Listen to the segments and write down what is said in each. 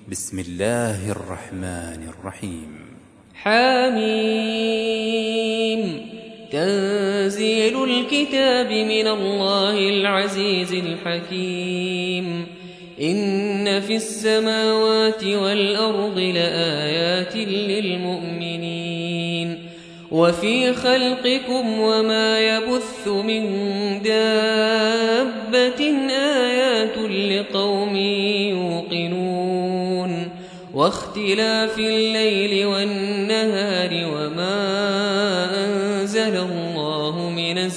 بسم الله الرحمن الرحيم. حميم. تنزيل الكتاب من الله العزيز الحكيم. إن في السماوات والأرض لآيات للمؤمنين وفي خلقكم وما يبث من دابة آيات لقوم يوقنون واختلاف الليل والنهار وما أنزل الله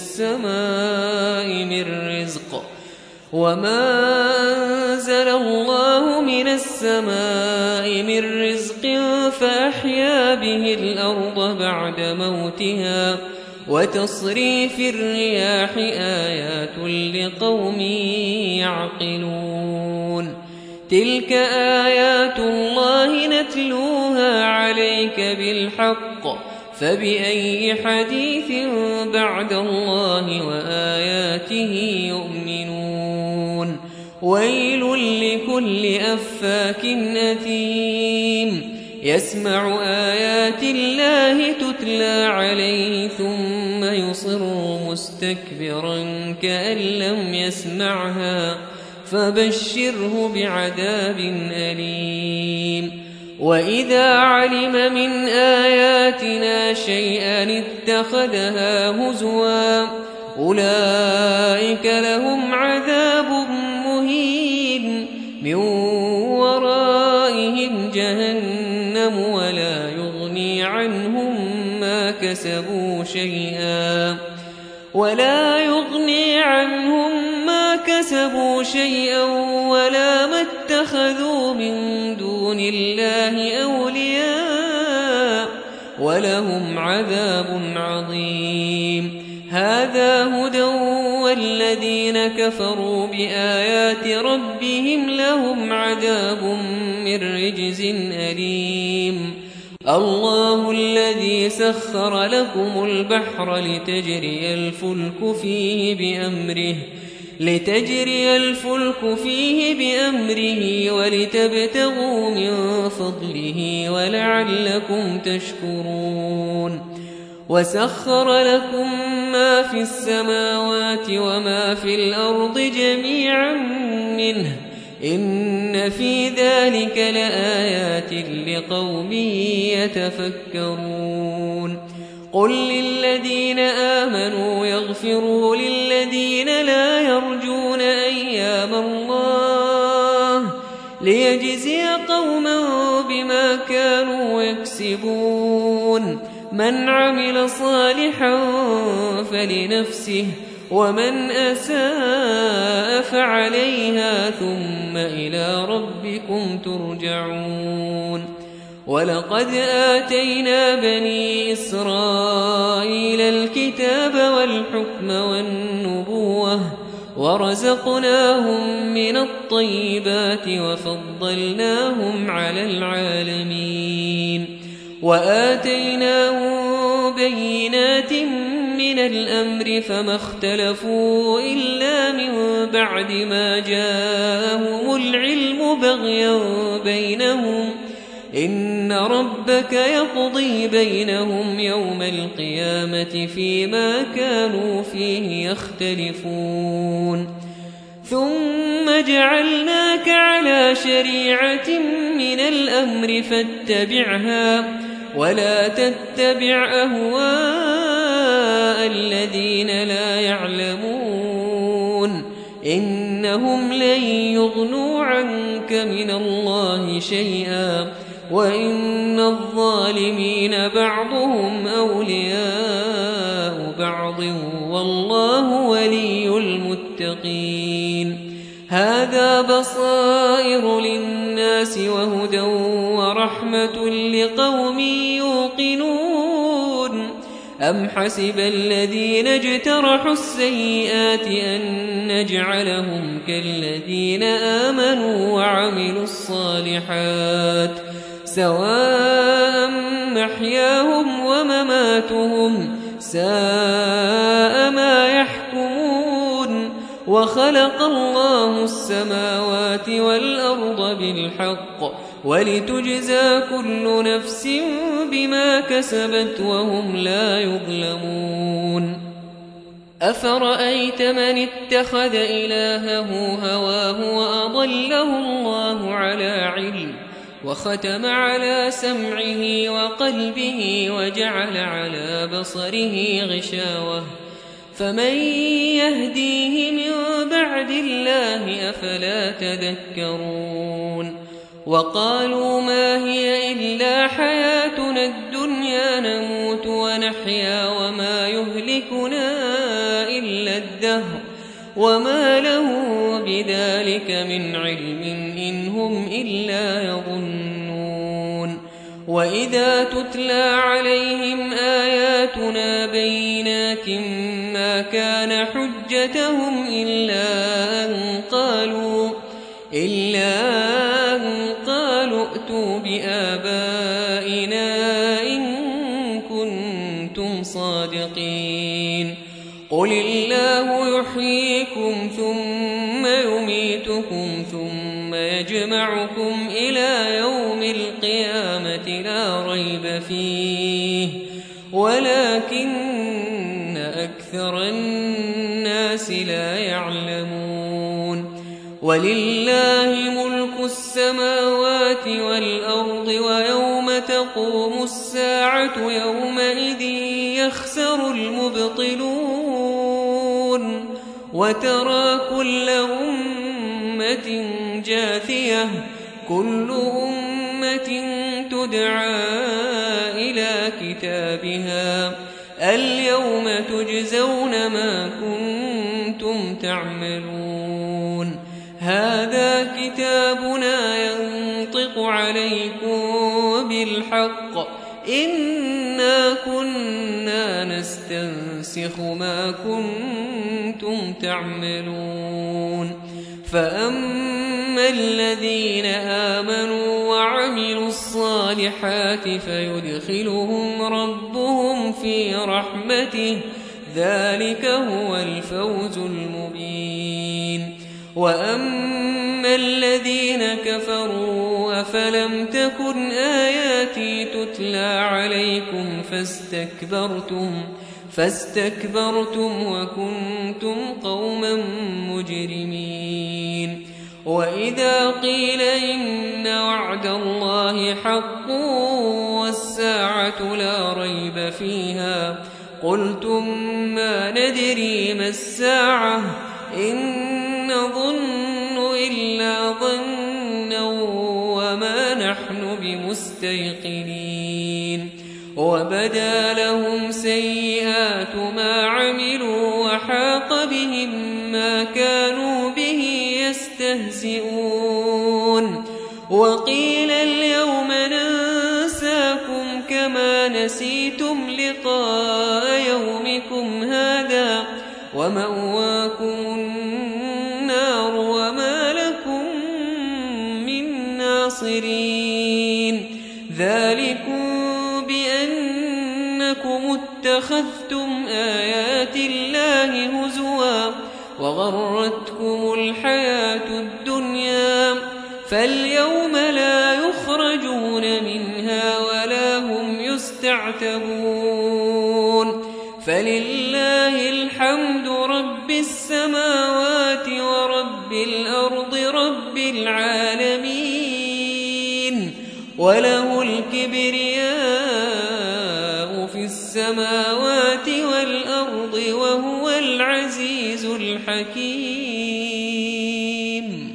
من السماء من رزق فأحيا به الأرض بعد موتها وتصريف الرياح آيات لقوم يعقلون. تلك آيات الله نتلوها عليك بالحق فبأي حديث بعد الله وآياته يؤمنون. ويل لكل أفاك أثيم يسمع آيات الله تتلى عليه ثم يصر مستكبرا كأن لم يسمعها فبشره بعذاب أليم. وإذا علم من آياتنا شيئا اتخذها هزوا أولئك لهم عذاب مهين من ورائهم جهنم ولا يغني عنهم ما كسبوا شيئا ولا ما اتخذوا من دون الله أولياء ولهم عذاب عظيم. هذا هدى والذين كفروا بآيات ربهم لهم عذاب من رجز أليم. الله الذي سخر لكم البحر لتجري الفلك فيه بأمره ولتبتغوا من فضله ولعلكم تشكرون. وسخر لكم ما في السماوات وما في الأرض جميعا منه إن في ذلك لآيات لقوم يتفكرون. قل للذين آمنوا يغفروا للذين لا يرجون أيام الله ليجزي قوما بما كانوا يكسبون. من عمل صالحا فلنفسه ومن أساء فعليها ثم إلى ربكم ترجعون. ولقد آتينا بني إسرائيل الكتاب والحكم والنبوة ورزقناهم من الطيبات وفضلناهم على العالمين وآتيناهم بينات من الأمر فما اختلفوا إلا من بعد ما جاءهم العلم بغيا بينهم إن ربك يقضي بينهم يوم القيامة فيما كانوا فيه يختلفون. ثم جعلناك على شريعة من الأمر فاتبعها ولا تتبع أهواء الذين لا يعلمون إنهم لن يغنوا عنك من الله شيئا وإن الظالمين بعضهم أولياء بعض والله ولي المتقين. هذا بصائر للناس وهدى ورحمة لقوم يوقنون. أم حسب الذين اجترحوا السيئات أن نجعلهم كالذين آمنوا وعملوا الصالحات سواء محياهم ومماتهم ساء ما يحكمون. وخلق الله السماوات والأرض بالحق ولتجزى كل نفس بما كسبت وهم لا يظلمون أفرأيت من اتخذ إلهه هواه وأضله الله على علم وختم على سمعه وقلبه وجعل على بصره غشاوة فمن يهديه من بعد الله أفلا تذكرون وقالوا ما هي إلا حياتنا الدنيا نموت ونحيا وما يهلكنا إلا الدهر وما له بذلك من علم إن هم إلا يظنون وإذا تتلى عليهم آياتنا بينات ما كان حجتهم إلا أن قالوا ائتوا بآبائنا إن كنتم صادقين قل الله يحييكم ثم يميتكم ثم يجمعكم إلى يوم القيامة لا ريب فيه ولكن أكثر الناس لا يعلمون ولله ملك السماوات والأرض ويوم تقوم الساعة يومئذ يخسر المبطلون وترى كل أمة جاثية كل أمة تدعى إلى كتابها اليوم تجزون ما كنتم تعملون هذا كتابنا ينطق عليكم بالحق إنا كنا نستنسخ ما كنتم تعملون فأما الذين آمنوا وعملوا الصالحات فيدخلهم ربهم في رحمته ذلك هو الفوز المبين وأما الذين كفروا أفلم تكن آياتي تتلى عليكم فاستكبرتم وكنتم قوما مجرمين وإذا قيل إن وعد الله حق والساعة لا ريب فيها قلتم ما ندري ما الساعة إن نظن إلا ظنا وما نحن بمستيقنين وبدا لهم سيئات ما عملوا وحاق بهم ما كانوا به يستهزئون وقيل اليوم ننساكم كما نسيتم لقاء يومكم هذا ومأواكم النار وما لكم من ناصرين ذلكم بأنكم اتخذتم آيات الله هزوا وغرتكم الحياة الدنيا فاليوم لا يخرجون منها ولا هم يستعتبون فلله الحمد رب السماوات ورب الأرض رب العالمين وله الكبرياء في السماوات والأرض وهو العزيز الحكيم